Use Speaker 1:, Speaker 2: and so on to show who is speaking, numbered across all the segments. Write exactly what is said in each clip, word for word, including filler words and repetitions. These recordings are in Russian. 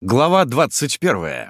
Speaker 1: Глава двадцать первая.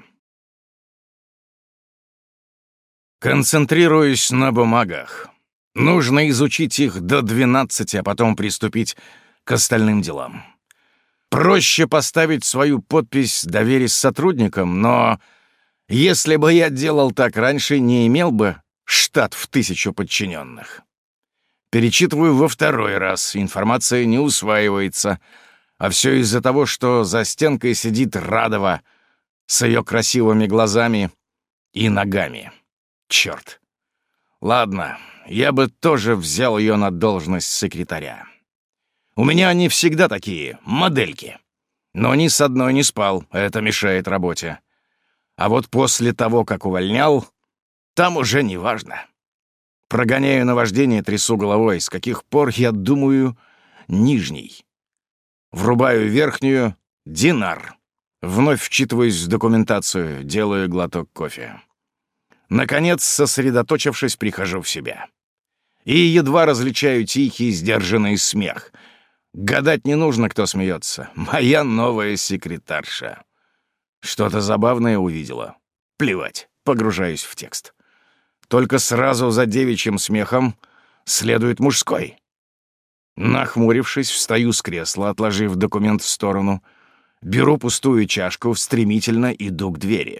Speaker 1: Концентрируюсь на бумагах. Нужно изучить их до двенадцати, а потом приступить к остальным делам. Проще поставить свою подпись «Доверие сотрудникам», но если бы я делал так раньше, не имел бы штат в тысячу подчиненных. Перечитываю во второй раз, информация не усваивается, а все из-за того, что за стенкой сидит Радова с ее красивыми глазами и ногами. Черт. Ладно, я бы тоже взял ее на должность секретаря. У меня они всегда такие, модельки. Но ни с одной не спал, это мешает работе. А вот после того, как увольнял, там уже не важно. Прогоняю наваждение, трясу головой. С каких пор я думаю нижний? Врубаю верхнюю — динар. Вновь вчитываюсь в документацию, делаю глоток кофе. Наконец, сосредоточившись, прихожу в себя. И едва различаю тихий, сдержанный смех. Гадать не нужно, кто смеется. Моя новая секретарша. Что-то забавное увидела. Плевать, погружаюсь в текст. Только сразу за девичьим смехом следует мужской. Нахмурившись, встаю с кресла, отложив документ в сторону, беру пустую чашку, стремительно иду к двери.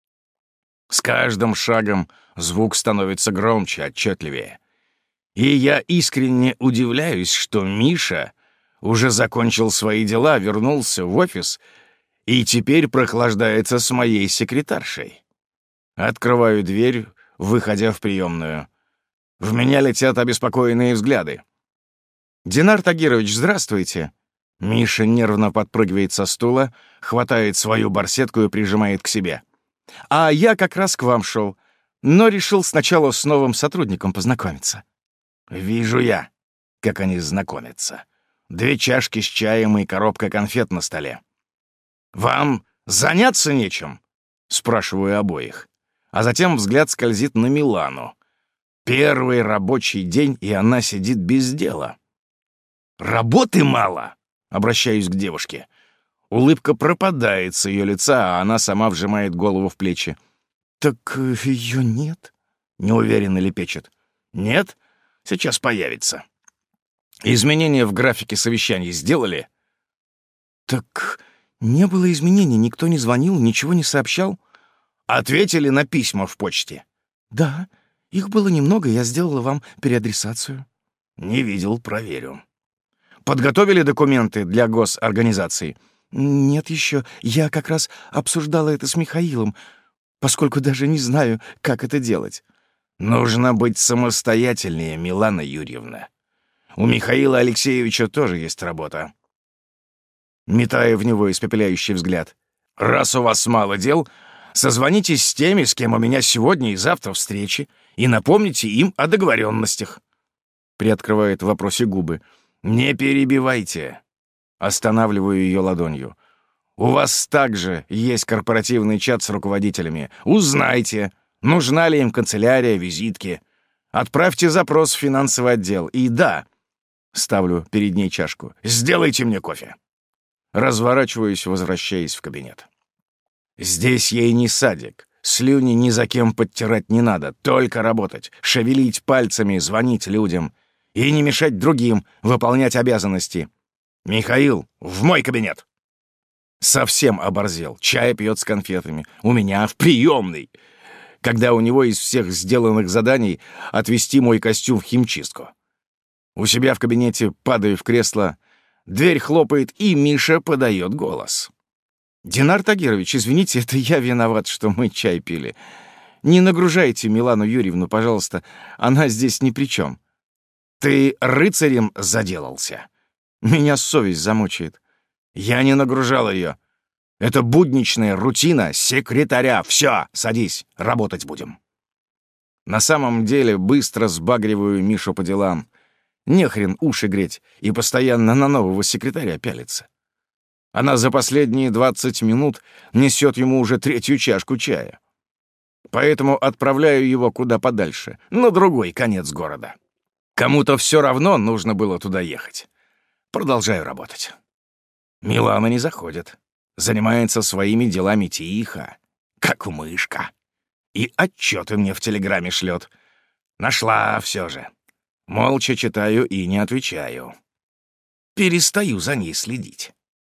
Speaker 1: С каждым шагом звук становится громче, отчетливее. И я искренне удивляюсь, что Миша уже закончил свои дела, вернулся в офис и теперь прохлаждается с моей секретаршей. Открываю дверь, выходя в приемную. В меня летят обеспокоенные взгляды. «Динар Тагирович, здравствуйте!» Миша нервно подпрыгивает со стула, хватает свою барсетку и прижимает к себе. «А я как раз к вам шел, но решил сначала с новым сотрудником познакомиться». Вижу я, как они знакомятся. Две чашки с чаем и коробка конфет на столе. «Вам заняться нечем?» — спрашиваю обоих. А затем взгляд скользит на Милану. Первый рабочий день, и она сидит без дела. «Работы мало!» — обращаюсь к девушке. Улыбка пропадает с ее лица, а она сама вжимает голову в плечи. «Так ее нет?» — неуверенно лепечет. «Нет? Сейчас появится». «Изменения в графике совещаний сделали?» «Так не было изменений, никто не звонил, ничего не сообщал». «Ответили на письма в почте?» «Да, их было немного, я сделала вам переадресацию». «Не видел, проверю». «Подготовили документы для госорганизации?» «Нет еще. Я как раз обсуждала это с Михаилом, поскольку даже не знаю, как это делать». «Нужно быть самостоятельнее, Милана Юрьевна. У Михаила Алексеевича тоже есть работа». Метая в него испепеляющий взгляд. «Раз у вас мало дел, созвонитесь с теми, с кем у меня сегодня и завтра встречи, и напомните им о договоренностях». Приоткрывает в вопросе губы. «Не перебивайте». Останавливаю ее ладонью. «У вас также есть корпоративный чат с руководителями. Узнайте, нужна ли им канцелярия, визитки. Отправьте запрос в финансовый отдел. И да, ставлю перед ней чашку, сделайте мне кофе». Разворачиваюсь, возвращаясь в кабинет. Здесь ей не садик. Слюни ни за кем подтирать не надо, только работать, шевелить пальцами, звонить людям и не мешать другим выполнять обязанности. «Михаил, в мой кабинет!» Совсем оборзел, чай пьет с конфетами. У меня в приемной, когда у него из всех сделанных заданий отвезти мой костюм в химчистку. У себя в кабинете падаю в кресло, дверь хлопает, и Миша подает голос. «Динар Тагирович, извините, это я виноват, что мы чай пили. Не нагружайте Милану Юрьевну, пожалуйста, она здесь ни при чем». «Ты рыцарем заделался? Меня совесть замучает». «Я не нагружал ее. Это будничная рутина секретаря. Все, садись, работать будем». На самом деле быстро сбагриваю Мишу по делам. Нехрен уши греть и постоянно на нового секретаря пялиться. Она за последние двадцать минут несет ему уже третью чашку чая. Поэтому отправляю его куда подальше, на другой конец города. Кому-то все равно нужно было туда ехать. Продолжаю работать. Милана не заходит. Занимается своими делами тихо, как мышка. И отчеты мне в телеграме шлет. Нашла все же. Молча читаю и не отвечаю. Перестаю за ней следить.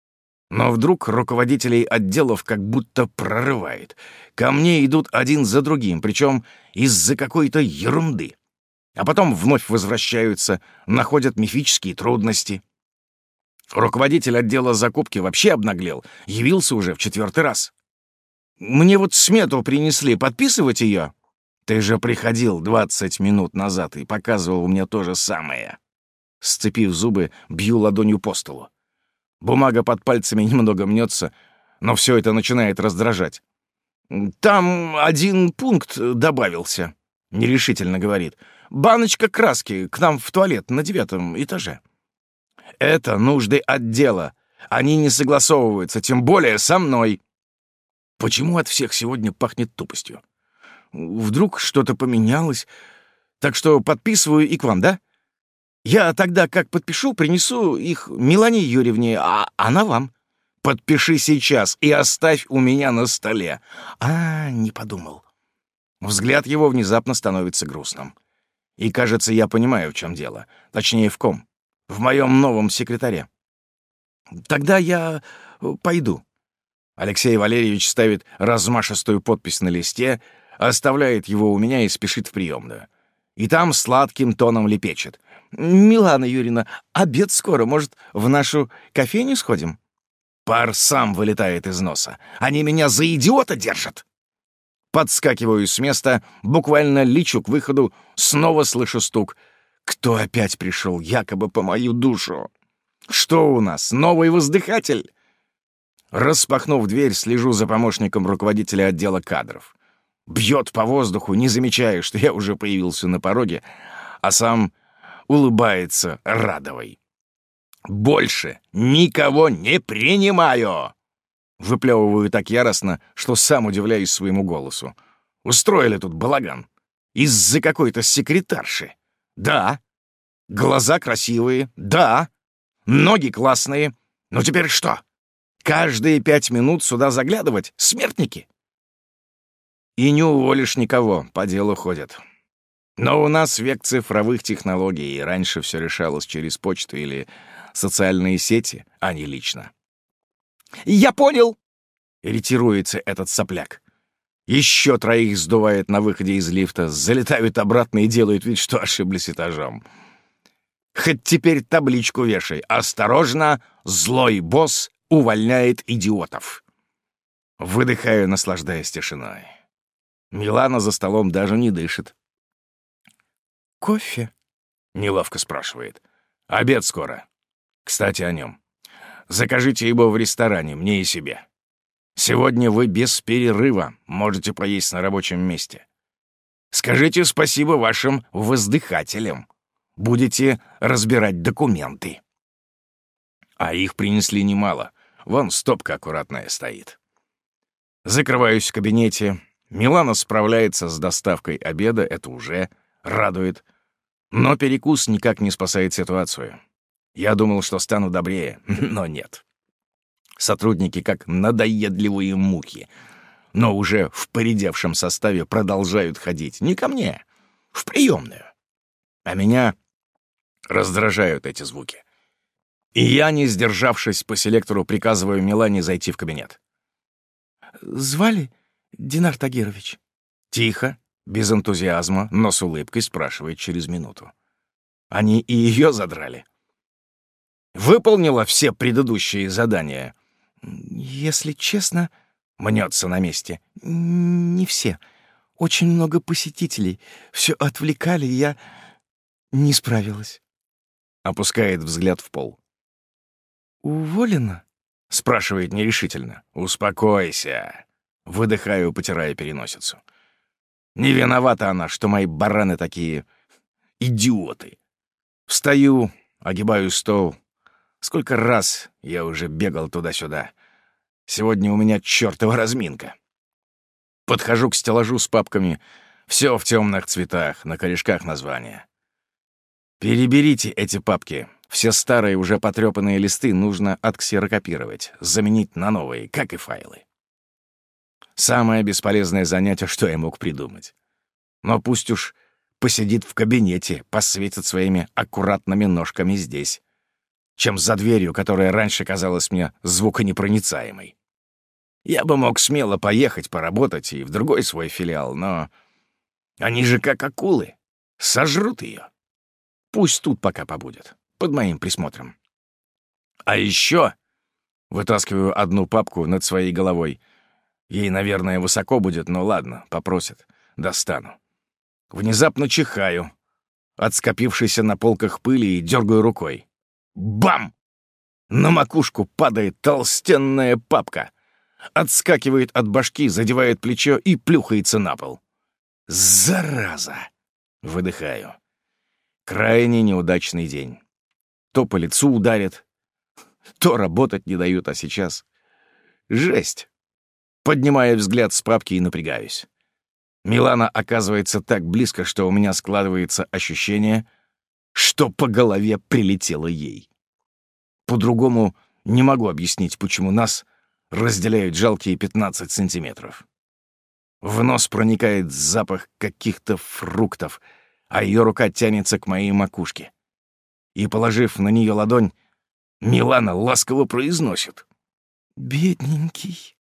Speaker 1: Но вдруг руководителей отделов как будто прорывает. Ко мне идут один за другим, причем из-за какой-то ерунды. А потом вновь возвращаются, находят мифические трудности. Руководитель отдела закупки вообще обнаглел, явился уже в четвертый раз. «Мне вот смету принесли, подписывать ее?» «Ты же приходил двадцать минут назад и показывал мне то же самое». Сцепив зубы, бью ладонью по столу. Бумага под пальцами немного мнется, но все это начинает раздражать. «Там один пункт добавился», — нерешительно говорит. «Баночка краски к нам в туалет на девятом этаже». «Это нужды отдела. Они не согласовываются, тем более со мной». Почему от всех сегодня пахнет тупостью? Вдруг что-то поменялось? Так что подписываю и к вам, да? Я тогда, как подпишу, принесу их Милане Юрьевне, а она вам. Подпиши сейчас и оставь у меня на столе. А, не подумал. Взгляд его внезапно становится грустным. И, кажется, я понимаю, в чем дело. Точнее, в ком. В моем новом секретаре. Тогда я пойду. Алексей Валерьевич ставит размашистую подпись на листе, оставляет его у меня и спешит в приемную. И там сладким тоном лепечет. «Милана Юрьевна, обед скоро. Может, в нашу кофейню сходим?» Пар сам вылетает из носа. Они меня за идиота держат. Подскакиваю с места, буквально лечу к выходу, снова слышу стук. Кто опять пришел якобы по мою душу? Что у нас, новый воздыхатель? Распахнув дверь, слежу за помощником руководителя отдела кадров. Бьет по воздуху, не замечая, что я уже появился на пороге, а сам улыбается радовой. «Больше никого не принимаю!» Выплевываю так яростно, что сам удивляюсь своему голосу. Устроили тут балаган. Из-за какой-то секретарши. Да. Глаза красивые. Да. Ноги классные. Ну теперь что? Каждые пять минут сюда заглядывать? Смертники? И не уволишь никого, по делу ходят. Но у нас век цифровых технологий, и раньше все решалось через почту или социальные сети, а не лично. «Я понял!» — иритируется этот сопляк. Еще троих сдувает на выходе из лифта, залетают обратно и делают вид, что ошиблись этажом. Хоть теперь табличку вешай. «Осторожно! Злой босс увольняет идиотов!» Выдыхаю, наслаждаясь тишиной. Милана за столом даже не дышит. «Кофе?» — неловко спрашивает. «Обед скоро. Кстати, о нем. Закажите его в ресторане, мне и себе. Сегодня вы без перерыва можете поесть на рабочем месте. Скажите спасибо вашим воздыхателям. Будете разбирать документы». А их принесли немало. Вон стопка аккуратная стоит. Закрываюсь в кабинете. Милана справляется с доставкой обеда, это уже радует. Но перекус никак не спасает ситуацию. Я думал, что стану добрее, но нет. Сотрудники как надоедливые мухи, но уже в поредевшем составе продолжают ходить. Не ко мне, в приемную. А меня раздражают эти звуки. И я, не сдержавшись по селектору, приказываю Милане зайти в кабинет. «Звали, Динар Тагирович?» Тихо, без энтузиазма, но с улыбкой спрашивает через минуту. Они и ее задрали. Выполнила все предыдущие задания. «Если честно...» — мнется на месте. «Не все. Очень много посетителей. Все отвлекали, и я не справилась». Опускает взгляд в пол. «Уволена?» — спрашивает нерешительно. «Успокойся». Выдыхаю, потирая переносицу. Не виновата она, что мои бараны такие идиоты. Встаю, огибаю стол. Сколько раз я уже бегал туда-сюда. Сегодня у меня чертова разминка. Подхожу к стеллажу с папками. Все в темных цветах, на корешках названия. Переберите эти папки. Все старые, уже потрепанные листы нужно отксерокопировать, заменить на новые, как и файлы. Самое бесполезное занятие, что я мог придумать. Но пусть уж посидит в кабинете, посветит своими аккуратными ножками здесь, чем за дверью, которая раньше казалась мне звуконепроницаемой. Я бы мог смело поехать поработать и в другой свой филиал, но они же как акулы, сожрут ее. Пусть тут пока побудет, под моим присмотром. А еще вытаскиваю одну папку над своей головой. Ей, наверное, высоко будет, но ладно, попросит, достану. Внезапно чихаю от скопившейся на полках пыли и дергаю рукой. Бам! На макушку падает толстенная папка, отскакивает от башки, задевает плечо и плюхается на пол. Зараза! Выдыхаю. Крайне неудачный день. То по лицу ударит, то работать не дают, а сейчас... Жесть! Поднимаю взгляд с папки и напрягаюсь. Милана оказывается так близко, что у меня складывается ощущение, что по голове прилетело ей. По-другому не могу объяснить, почему нас разделяют жалкие пятнадцать сантиметров. В нос проникает запах каких-то фруктов, а ее рука тянется к моей макушке. И, положив на нее ладонь, Милана ласково произносит: «Бедненький».